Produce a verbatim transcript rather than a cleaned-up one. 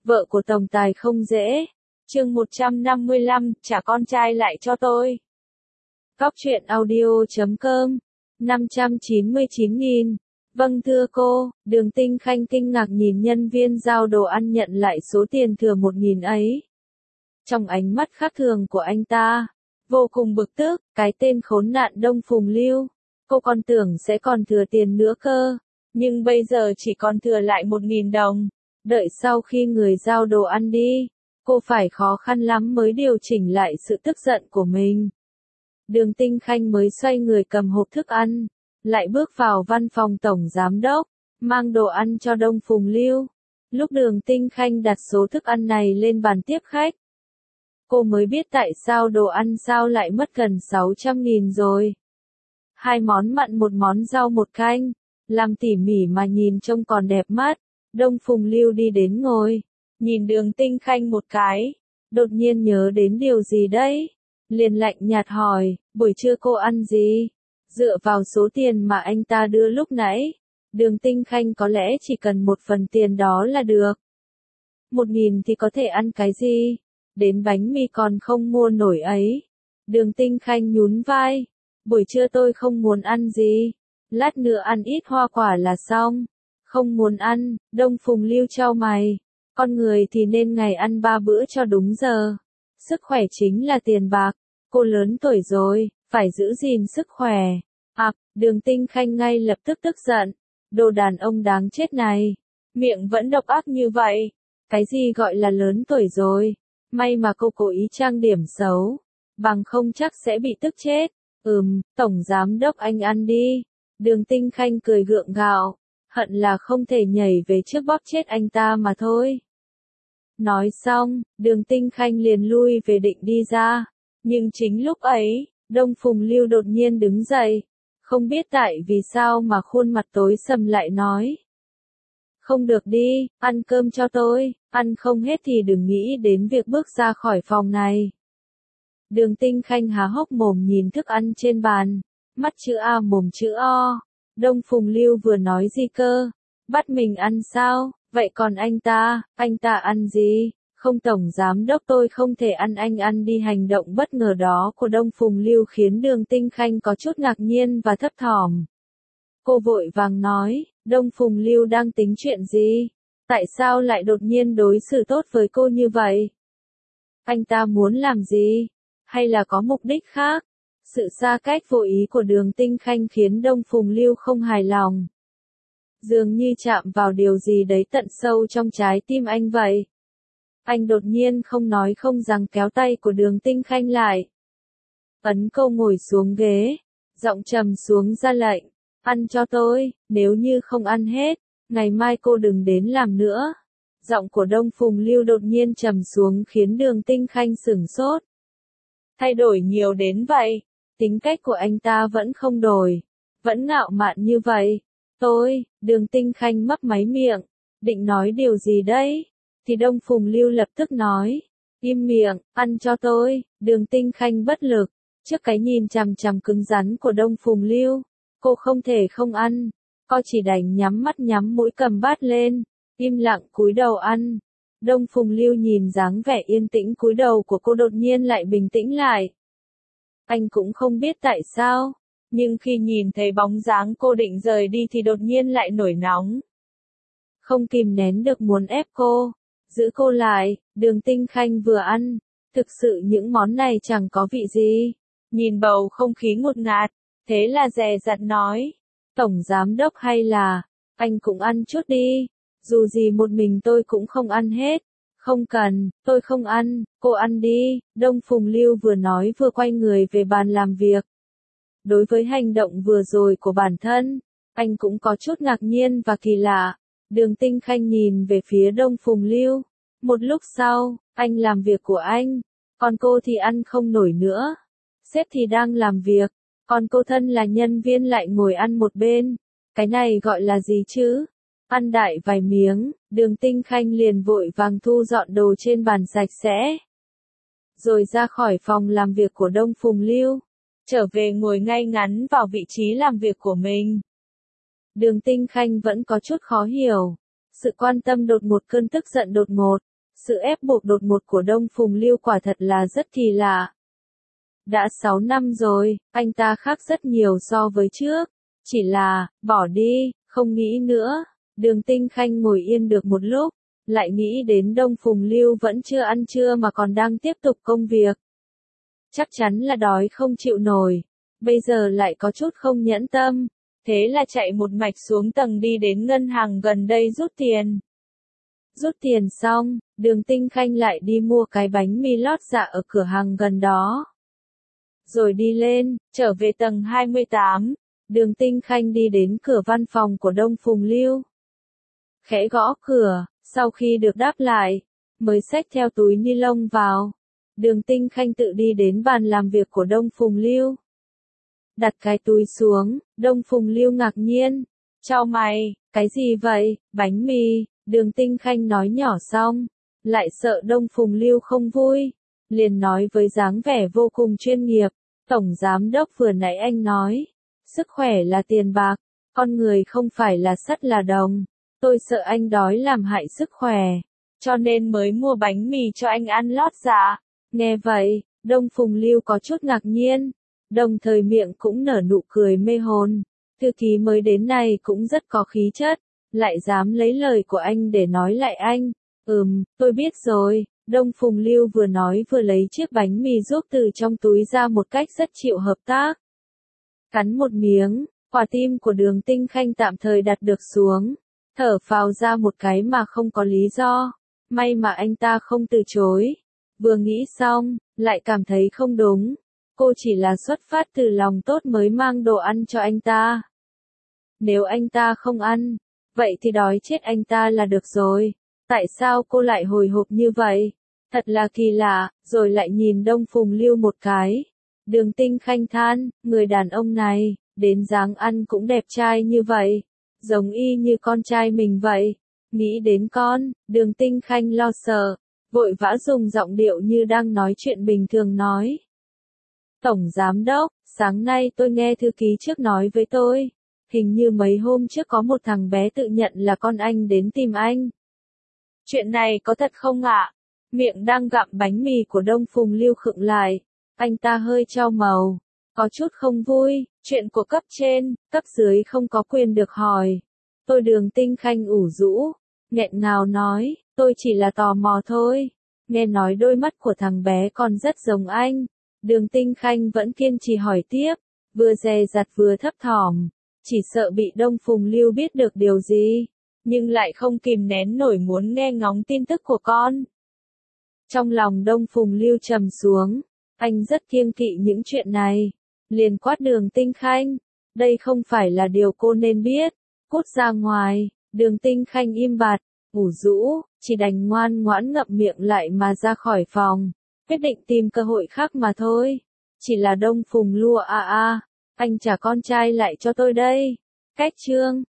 Vợ của tổng tài không dễ. Chương một trăm năm mươi lăm, trả con trai lại cho tôi. Cóc truyện audio chấm com, năm trăm chín mươi chín nghìn. Vâng thưa cô, Đường Tinh Khanh kinh ngạc nhìn nhân viên giao đồ ăn nhận lại số tiền thừa một nghìn ấy. Trong ánh mắt khác thường của anh ta, vô cùng bực tức, cái tên khốn nạn Đông Phùng Lưu. Cô còn tưởng sẽ còn thừa tiền nữa cơ, nhưng bây giờ chỉ còn thừa lại một nghìn đồng. Đợi sau khi người giao đồ ăn đi, cô phải khó khăn lắm mới điều chỉnh lại sự tức giận của mình. Đường Tinh Khanh mới xoay người cầm hộp thức ăn, lại bước vào văn phòng tổng giám đốc, mang đồ ăn cho Đông Phùng Lưu. Lúc Đường Tinh Khanh đặt số thức ăn này lên bàn tiếp khách, cô mới biết tại sao đồ ăn sao lại mất gần sáu trăm nghìn rồi. Hai món mặn một món rau một canh, làm tỉ mỉ mà nhìn trông còn đẹp mắt. Đông Phùng Lưu đi đến ngồi, nhìn Đường Tinh Khanh một cái, đột nhiên nhớ đến điều gì đấy, liền lạnh nhạt hỏi, buổi trưa cô ăn gì? Dựa vào số tiền mà anh ta đưa lúc nãy, Đường Tinh Khanh có lẽ chỉ cần một phần tiền đó là được. Một nghìn thì có thể ăn cái gì? Đến bánh mì còn không mua nổi ấy. Đường Tinh Khanh nhún vai, buổi trưa tôi không muốn ăn gì, lát nữa ăn ít hoa quả là xong. Không muốn ăn, Đông Phùng Lưu chau mày, con người thì nên ngày ăn ba bữa cho đúng giờ. Sức khỏe chính là tiền bạc, cô lớn tuổi rồi, phải giữ gìn sức khỏe. À, Đường Tinh Khanh ngay lập tức tức giận, đồ đàn ông đáng chết này, miệng vẫn độc ác như vậy. Cái gì gọi là lớn tuổi rồi, may mà cô cố ý trang điểm xấu, bằng không chắc sẽ bị tức chết. Ừm, tổng giám đốc anh ăn đi. Đường Tinh Khanh cười gượng gạo, hận là không thể nhảy về trước bóp chết anh ta mà thôi. Nói xong, Đường Tinh Khanh liền lui về định đi ra, nhưng chính lúc ấy, Đông Phùng Lưu đột nhiên đứng dậy, không biết tại vì sao mà khuôn mặt tối sầm lại nói. Không được đi, ăn cơm cho tôi, ăn không hết thì đừng nghĩ đến việc bước ra khỏi phòng này. Đường Tinh Khanh há hốc mồm nhìn thức ăn trên bàn, mắt chữ A mồm chữ O. Đông Phùng Lưu vừa nói gì cơ? Bắt mình ăn sao? Vậy còn anh ta, anh ta ăn gì? Không tổng giám đốc tôi không thể ăn anh ăn đi. Hành động bất ngờ đó của Đông Phùng Lưu khiến Đường Tinh Khanh có chút ngạc nhiên và thấp thỏm. Cô vội vàng nói, Đông Phùng Lưu đang tính chuyện gì? Tại sao lại đột nhiên đối xử tốt với cô như vậy? Anh ta muốn làm gì? Hay là có mục đích khác? Sự xa cách vô ý của Đường Tinh Khanh khiến Đông Phùng Lưu không hài lòng. Dường như chạm vào điều gì đấy tận sâu trong trái tim anh vậy. Anh đột nhiên không nói không rằng kéo tay của Đường Tinh Khanh lại. Ấn cô ngồi xuống ghế, giọng trầm xuống ra lệnh, ăn cho tôi, nếu như không ăn hết, ngày mai cô đừng đến làm nữa. Giọng của Đông Phùng Lưu đột nhiên trầm xuống khiến Đường Tinh Khanh sửng sốt. Thay đổi nhiều đến vậy, tính cách của anh ta vẫn không đổi, vẫn ngạo mạn như vậy. Tôi, Đường Tinh Khanh mấp máy miệng, định nói điều gì đấy, thì Đông Phùng Lưu lập tức nói, im miệng, ăn cho tôi. Đường Tinh Khanh bất lực, trước cái nhìn chằm chằm cứng rắn của Đông Phùng Lưu, cô không thể không ăn, cô chỉ đành nhắm mắt nhắm mũi cầm bát lên, im lặng cúi đầu ăn. Đông Phùng Lưu nhìn dáng vẻ yên tĩnh cúi đầu của cô đột nhiên lại bình tĩnh lại. Anh cũng không biết tại sao, nhưng khi nhìn thấy bóng dáng cô định rời đi thì đột nhiên lại nổi nóng. Không kìm nén được muốn ép cô, giữ cô lại. Đường Tinh Khanh vừa ăn, thực sự những món này chẳng có vị gì. Nhìn bầu không khí ngột ngạt, thế là dè dặt nói, tổng giám đốc hay là, anh cũng ăn chút đi. Dù gì một mình tôi cũng không ăn hết. Không cần, tôi không ăn, cô ăn đi. Đông Phùng Lưu vừa nói vừa quay người về bàn làm việc. Đối với hành động vừa rồi của bản thân, anh cũng có chút ngạc nhiên và kỳ lạ. Đường Tinh Khanh nhìn về phía Đông Phùng Lưu. Một lúc sau, anh làm việc của anh, còn cô thì ăn không nổi nữa. Sếp thì đang làm việc, còn cô thân là nhân viên lại ngồi ăn một bên. Cái này gọi là gì chứ? Ăn đại vài miếng, Đường Tinh Khanh liền vội vàng thu dọn đồ trên bàn sạch sẽ. Rồi ra khỏi phòng làm việc của Đông Phùng Lưu, trở về ngồi ngay ngắn vào vị trí làm việc của mình. Đường Tinh Khanh vẫn có chút khó hiểu, sự quan tâm đột ngột cơn tức giận đột ngột, Sự ép buộc đột ngột của Đông Phùng Lưu quả thật là rất kỳ lạ. Đã sáu năm rồi, anh ta khác rất nhiều so với trước. Chỉ là, bỏ đi, không nghĩ nữa. Đường Tinh Khanh ngồi yên được một lúc, lại nghĩ đến Đông Phùng Lưu vẫn chưa ăn trưa mà còn đang tiếp tục công việc. Chắc chắn là đói không chịu nổi, bây giờ lại có chút không nhẫn tâm, thế là chạy một mạch xuống tầng đi đến ngân hàng gần đây rút tiền. Rút tiền xong, Đường Tinh Khanh lại đi mua cái bánh mì lót dạ ở cửa hàng gần đó. Rồi đi lên, trở về tầng hai mươi tám, Đường Tinh Khanh đi đến cửa văn phòng của Đông Phùng Lưu. Khẽ gõ cửa, sau khi được đáp lại, mới xách theo túi ni lông vào. Đường Tinh Khanh tự đi đến bàn làm việc của Đông Phùng Lưu. Đặt cái túi xuống, Đông Phùng Lưu ngạc nhiên. Chào mày, cái gì vậy, bánh mì, Đường Tinh Khanh nói nhỏ xong, lại sợ Đông Phùng Lưu không vui, liền nói với dáng vẻ vô cùng chuyên nghiệp. Tổng giám đốc vừa nãy anh nói, sức khỏe là tiền bạc, con người không phải là sắt là đồng. Tôi sợ anh đói làm hại sức khỏe, cho nên mới mua bánh mì cho anh ăn lót dạ. Nghe vậy, Đông Phùng Lưu có chút ngạc nhiên, đồng thời miệng cũng nở nụ cười mê hồn. Thư ký mới đến này cũng rất có khí chất, lại dám lấy lời của anh để nói lại anh. Ừm, tôi biết rồi. Đông Phùng Lưu vừa nói vừa lấy chiếc bánh mì giúp từ trong túi ra một cách rất chịu hợp tác. Cắn một miếng, quả tim của Đường Tinh Khanh tạm thời đặt được xuống, thở phào ra một cái mà không có lý do. May mà anh ta không từ chối. Vừa nghĩ xong, lại cảm thấy không đúng. Cô chỉ là xuất phát từ lòng tốt mới mang đồ ăn cho anh ta. Nếu anh ta không ăn, vậy thì đói chết anh ta là được rồi. Tại sao cô lại hồi hộp như vậy? Thật là kỳ lạ, rồi lại nhìn Đông Phùng Lưu một cái. Đường Tinh Khanh than, người đàn ông này, đến dáng ăn cũng đẹp trai như vậy. Giống y như con trai mình vậy. Nghĩ đến con, Đường Tinh Khanh lo sợ, vội vã dùng giọng điệu như đang nói chuyện bình thường nói. Tổng giám đốc, sáng nay tôi nghe thư ký trước nói với tôi. Hình như mấy hôm trước có một thằng bé tự nhận là con anh đến tìm anh. Chuyện này có thật không ạ? Miệng đang gặm bánh mì của Đông Phùng Lưu khựng lại. Anh ta hơi chau màu, có chút không vui. Chuyện của cấp trên, cấp dưới không có quyền được hỏi. Tôi Đường Tinh Khanh ủ rũ, nghẹn ngào nói, tôi chỉ là tò mò thôi. Nghe nói đôi mắt của thằng bé còn rất giống anh. Đường Tinh Khanh vẫn kiên trì hỏi tiếp, vừa dè dặt vừa thấp thỏm, chỉ sợ bị Đông Phùng Lưu biết được điều gì, nhưng lại không kìm nén nổi muốn nghe ngóng tin tức của con. Trong lòng Đông Phùng Lưu trầm xuống, anh rất kiêng kỵ những chuyện này, liền quát Đường Tinh Khanh, đây không phải là điều cô nên biết, cút ra ngoài. Đường Tinh Khanh im bặt, ủ rũ, chỉ đành ngoan ngoãn ngậm miệng lại mà ra khỏi phòng, quyết định tìm cơ hội khác mà thôi. Chỉ là Đông Phùng Lưu a a, anh trả con trai lại cho tôi đây. Cách chương